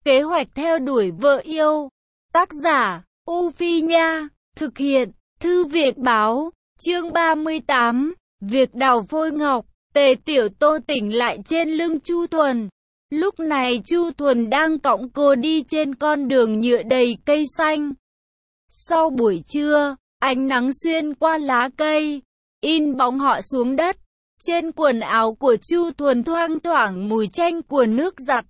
Kế hoạch theo đuổi vợ yêu. Tác giả, U Phi Nha. Thực hiện, Thư viện Báo. Chương 38. Việc đào phôi ngọc. Tề Tiểu Tô tỉnh lại trên lưng Chu Thuần. Lúc này Chu Thuần đang cõng cô đi trên con đường nhựa đầy cây xanh. Sau buổi trưa, ánh nắng xuyên qua lá cây, in bóng họ xuống đất. Trên quần áo của Chu Thuần thoang thoảng mùi chanh của nước giặt.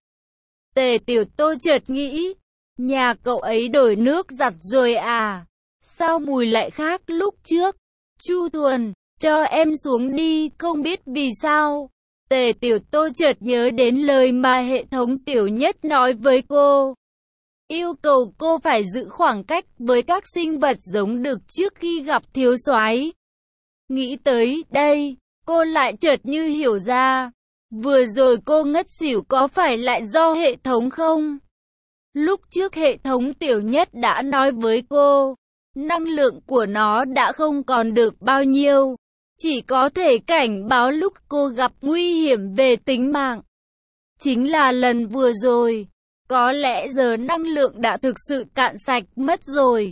Tề Tiểu Tô chợt nghĩ, nhà cậu ấy đổi nước giặt rồi à? Sao mùi lại khác lúc trước? Chu Thuần, cho em xuống đi, không biết vì sao. Tề Tiểu Tô chợt nhớ đến lời mà hệ thống Tiểu Nhất nói với cô. Yêu cầu cô phải giữ khoảng cách với các sinh vật giống đực trước khi gặp thiếu soái. Nghĩ tới đây, cô lại chợt như hiểu ra. Vừa rồi cô ngất xỉu có phải lại do hệ thống không? Lúc trước hệ thống Tiểu Nhất đã nói với cô, năng lượng của nó đã không còn được bao nhiêu, chỉ có thể cảnh báo lúc cô gặp nguy hiểm về tính mạng. Chính là lần vừa rồi, có lẽ giờ năng lượng đã thực sự cạn sạch mất rồi.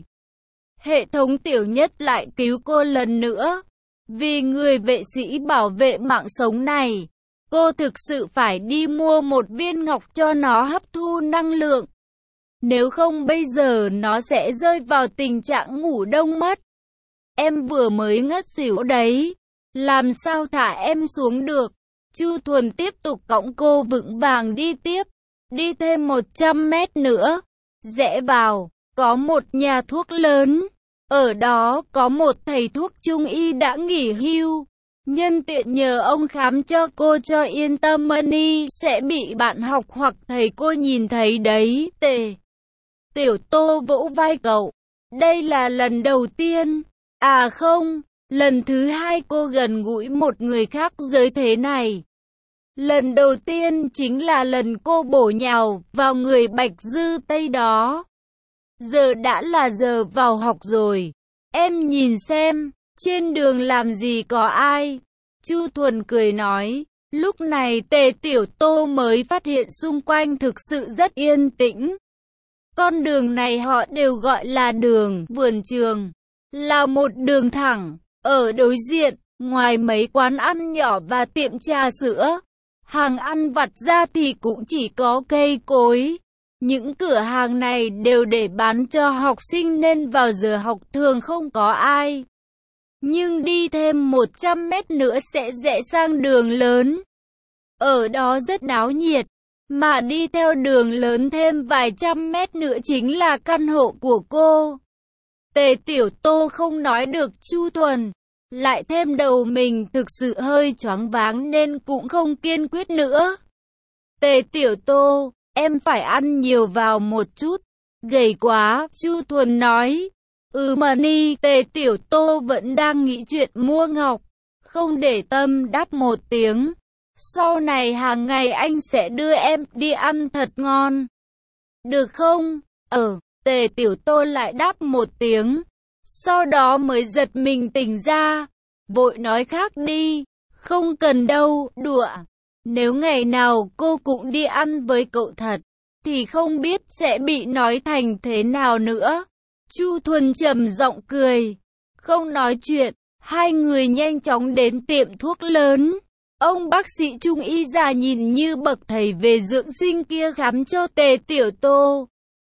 Hệ thống Tiểu Nhất lại cứu cô lần nữa. Vì người vệ sĩ bảo vệ mạng sống này, cô thực sự phải đi mua một viên ngọc cho nó hấp thu năng lượng. Nếu không bây giờ nó sẽ rơi vào tình trạng ngủ đông mất. Em vừa mới ngất xỉu đấy, làm sao thả em xuống được? Chu Thuần tiếp tục cõng cô vững vàng đi tiếp. Đi thêm 100 mét nữa, rẽ vào, có một nhà thuốc lớn. Ở đó có một thầy thuốc trung y đã nghỉ hưu. Nhân tiện nhờ ông khám cho cô cho yên tâm, money sẽ bị bạn học hoặc thầy cô nhìn thấy đấy. Tề Tiểu Tô vỗ vai cậu. Đây là lần đầu tiên. À không, lần thứ hai cô gần gũi một người khác giới thế này. Lần đầu tiên chính là lần cô bổ nhào vào người Bạch Dư Tây đó. Giờ đã là giờ vào học rồi. Em nhìn xem, trên đường làm gì có ai. Chu Thuần cười nói. Lúc này Tề Tiểu Tô mới phát hiện xung quanh thực sự rất yên tĩnh. Con đường này họ đều gọi là đường vườn trường. Là một đường thẳng. Ở đối diện, ngoài mấy quán ăn nhỏ và tiệm trà sữa, hàng ăn vặt ra thì cũng chỉ có cây cối. Những cửa hàng này đều để bán cho học sinh nên vào giờ học thường không có ai. Nhưng đi thêm 100 mét nữa sẽ rẽ sang đường lớn. Ở đó rất náo nhiệt. Mà đi theo đường lớn thêm vài trăm mét nữa chính là căn hộ của cô. Tề Tiểu Tô không nói được Chu Thuần. Lại thêm đầu mình thực sự hơi choáng váng nên cũng không kiên quyết nữa. Tề Tiểu Tô, em phải ăn nhiều vào một chút. Gầy quá, Chu Thuần nói. Money. Tề Tiểu Tô vẫn đang nghĩ chuyện mua ngọc. Không để tâm đáp một tiếng. Sau này hàng ngày anh sẽ đưa em đi ăn thật ngon. Được không? Tề Tiểu Tô lại đáp một tiếng. Sau đó mới giật mình tỉnh ra. Vội nói khác đi. Không cần đâu, đùa. Nếu ngày nào cô cũng đi ăn với cậu thật, thì không biết sẽ bị nói thành thế nào nữa. Chu Thuần trầm giọng cười. Không nói chuyện, hai người nhanh chóng đến tiệm thuốc lớn. Ông bác sĩ trung y già nhìn như bậc thầy về dưỡng sinh kia khám cho Tề Tiểu Tô.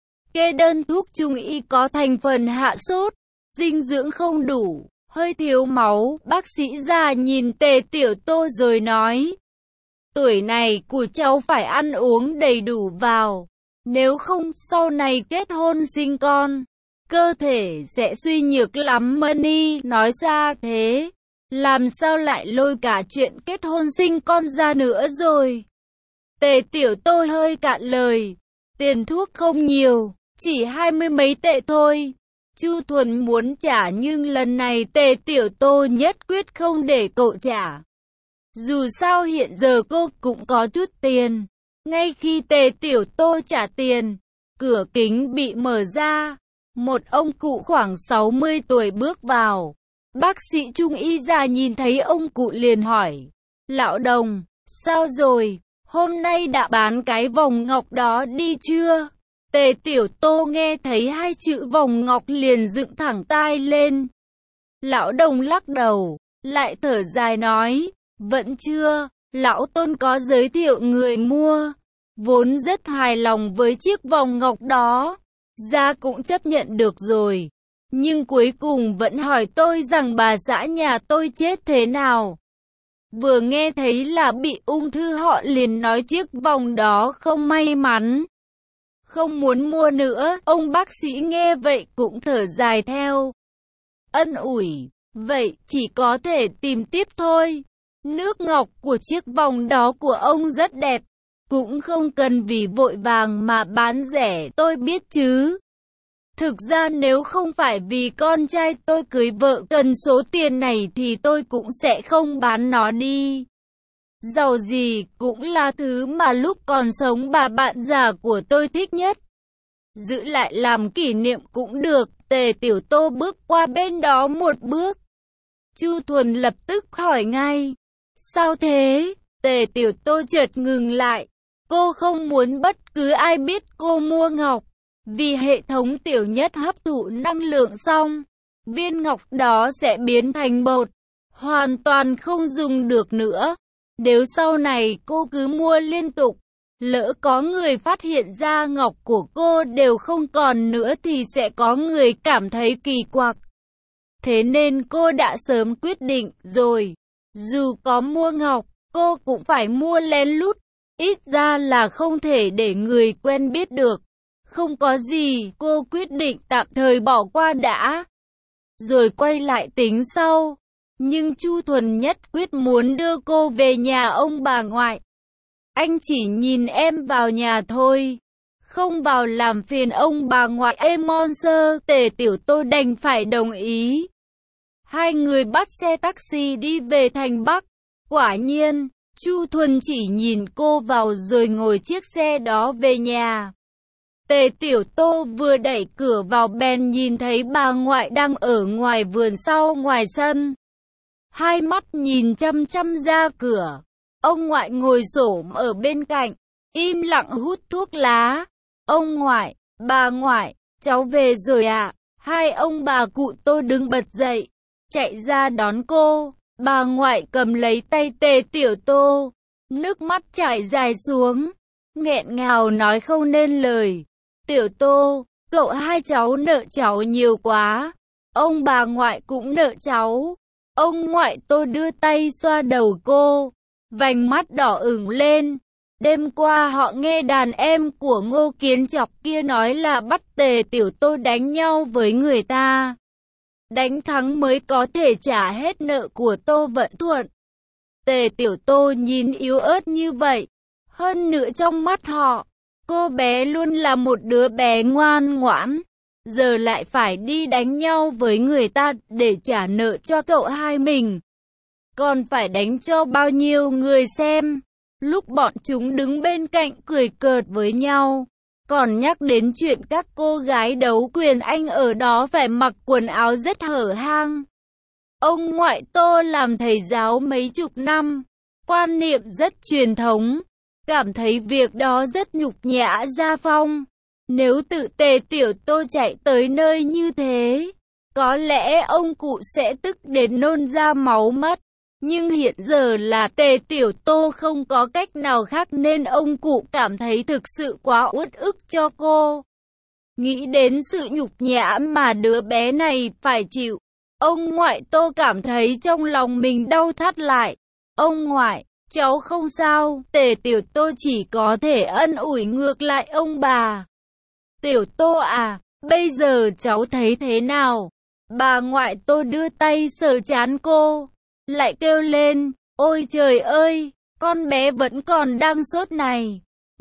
Kê đơn thuốc trung y có thành phần hạ sốt, dinh dưỡng không đủ, hơi thiếu máu. Bác sĩ già nhìn Tề Tiểu Tô rồi nói. Tuổi này của cháu phải ăn uống đầy đủ vào. Nếu không sau này kết hôn sinh con, cơ thể sẽ suy nhược lắm. Money nói ra thế. Làm sao lại lôi cả chuyện kết hôn sinh con ra nữa rồi? Tề Tiểu Tô hơi cạn lời. Tiền thuốc không nhiều, chỉ 20 mấy tệ thôi. Chu Thuần muốn trả nhưng lần này Tề Tiểu Tô nhất quyết không để cậu trả. Dù sao hiện giờ cô cũng có chút tiền. Ngay khi Tề Tiểu Tô trả tiền, cửa kính bị mở ra. Một ông cụ khoảng 60 tuổi bước vào. Bác sĩ trung y già nhìn thấy ông cụ liền hỏi. Lão đồng, sao rồi? hôm nay đã bán cái vòng ngọc đó đi chưa? Tề Tiểu Tô nghe thấy hai chữ vòng ngọc liền dựng thẳng tai lên. Lão Đồng lắc đầu, lại thở dài nói, vẫn chưa, lão Tôn có giới thiệu người mua, vốn rất hài lòng với chiếc vòng ngọc đó, giá cũng chấp nhận được rồi, nhưng cuối cùng vẫn hỏi tôi rằng bà xã nhà tôi chết thế nào. Vừa nghe thấy là bị ung thư họ liền nói chiếc vòng đó không may mắn, không muốn mua nữa. Ông bác sĩ nghe vậy cũng thở dài theo, ân ủi, vậy chỉ có thể tìm tiếp thôi. Nước ngọc của chiếc vòng đó của ông rất đẹp, cũng không cần vì vội vàng mà bán rẻ, tôi biết chứ. Thực ra nếu không phải vì con trai tôi cưới vợ cần số tiền này thì tôi cũng sẽ không bán nó đi. Dầu gì cũng là thứ mà lúc còn sống bà bạn già của tôi thích nhất. Giữ lại làm kỷ niệm cũng được. Tề Tiểu Tô bước qua bên đó một bước. Chu Thuần lập tức hỏi ngay, sao thế? Tề Tiểu Tô chợt ngừng lại. Cô không muốn bất cứ ai biết cô mua ngọc. Vì hệ thống tiểu nhất hấp thụ năng lượng xong, viên ngọc đó sẽ biến thành bột, hoàn toàn không dùng được nữa. Nếu sau này cô cứ mua liên tục, lỡ có người phát hiện ra ngọc của cô đều không còn nữa thì sẽ có người cảm thấy kỳ quặc. Thế nên cô đã sớm quyết định rồi, dù có mua ngọc, cô cũng phải mua lén lút, ít ra là không thể để người quen biết được. Không có gì, cô quyết định tạm thời bỏ qua đã, rồi quay lại tính sau. Nhưng Chu Thuần nhất quyết muốn đưa cô về nhà ông bà ngoại. Anh chỉ nhìn em vào nhà thôi, không vào làm phiền ông bà ngoại em Monster. Tề Tiểu Tô đành phải đồng ý. Hai người bắt xe taxi đi về thành Bắc. Quả nhiên, Chu Thuần chỉ nhìn cô vào rồi ngồi chiếc xe đó về nhà. Tề Tiểu Tô vừa đẩy cửa vào bèn nhìn thấy bà ngoại đang ở ngoài vườn sau ngoài sân. Hai mắt nhìn chăm chăm ra cửa. Ông ngoại ngồi xổm ở bên cạnh, im lặng hút thuốc lá. Ông ngoại, bà ngoại, cháu về rồi ạ. Hai ông bà cụ Tô đứng bật dậy, chạy ra đón cô. Bà ngoại cầm lấy tay Tề Tiểu Tô, nước mắt chảy dài xuống, nghẹn ngào nói không nên lời. Tiểu Tô, cậu hai cháu nợ cháu nhiều quá. Ông bà ngoại cũng nợ cháu. Ông ngoại Tô đưa tay xoa đầu cô, vành mắt đỏ ửng lên. Đêm qua họ nghe đàn em của Ngô Kiến Chọc kia nói là bắt Tề Tiểu Tô đánh nhau với người ta. Đánh thắng mới có thể trả hết nợ của Tô Vận Thuận. Tề Tiểu Tô nhìn yếu ớt như vậy. Hơn nữa trong mắt họ, cô bé luôn là một đứa bé ngoan ngoãn. Giờ lại phải đi đánh nhau với người ta để trả nợ cho cậu hai mình. Còn phải đánh cho bao nhiêu người xem. Lúc bọn chúng đứng bên cạnh cười cợt với nhau, còn nhắc đến chuyện các cô gái đấu quyền Anh ở đó phải mặc quần áo rất hở hang. Ông ngoại Tô làm thầy giáo mấy chục năm, quan niệm rất truyền thống, cảm thấy việc đó rất nhục nhã gia phong. Nếu tự Tề Tiểu Tô chạy tới nơi như thế, có lẽ ông cụ sẽ tức đến nôn ra máu mất. Nhưng hiện giờ là Tề Tiểu Tô không có cách nào khác nên ông cụ cảm thấy thực sự quá uất ức cho cô. Nghĩ đến sự nhục nhã mà đứa bé này phải chịu, ông ngoại Tô cảm thấy trong lòng mình đau thắt lại. Ông ngoại, cháu không sao. Tề Tiểu Tô chỉ có thể ân ủi ngược lại ông bà. Tiểu Tô à, bây giờ cháu thấy thế nào? Bà ngoại Tô đưa tay sờ trán cô, lại kêu lên, ôi trời ơi, con bé vẫn còn đang sốt này.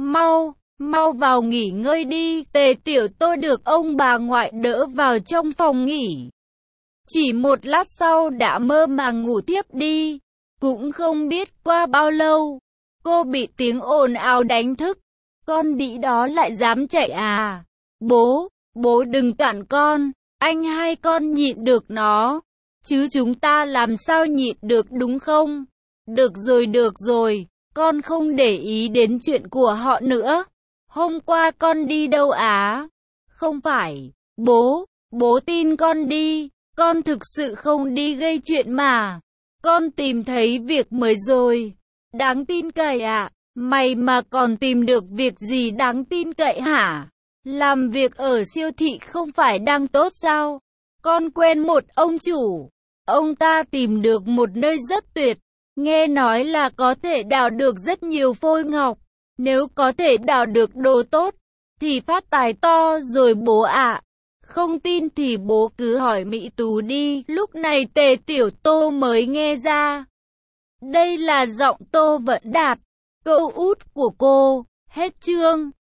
Mau vào nghỉ ngơi đi. Tề Tiểu Tô được ông bà ngoại đỡ vào trong phòng nghỉ. Chỉ một lát sau đã mơ màng ngủ thiếp đi. Cũng không biết qua bao lâu, cô bị tiếng ồn ào đánh thức. Con đĩ đó lại dám chạy à? Bố đừng cản con, anh hai con nhịn được nó, chứ chúng ta làm sao nhịn được đúng không? Được rồi, Con không để ý đến chuyện của họ nữa. Hôm qua con đi đâu á? Không phải, bố tin con đi. Con thực sự không đi gây chuyện mà. Con tìm thấy việc mới rồi. Đáng tin cậy ạ. Mày mà còn tìm được việc gì đáng tin cậy hả? Làm việc ở siêu thị không phải đang tốt sao? Con quen một ông chủ. Ông ta tìm được một nơi rất tuyệt. Nghe nói là có thể đào được rất nhiều phôi ngọc. Nếu có thể đào được đồ tốt, thì phát tài to rồi bố ạ. Không tin thì bố cứ hỏi Mỹ Tú đi. Lúc này Tề Tiểu Tô mới nghe ra. Đây là giọng Tô Vẫn Đạt, cậu út của cô. Hết chương.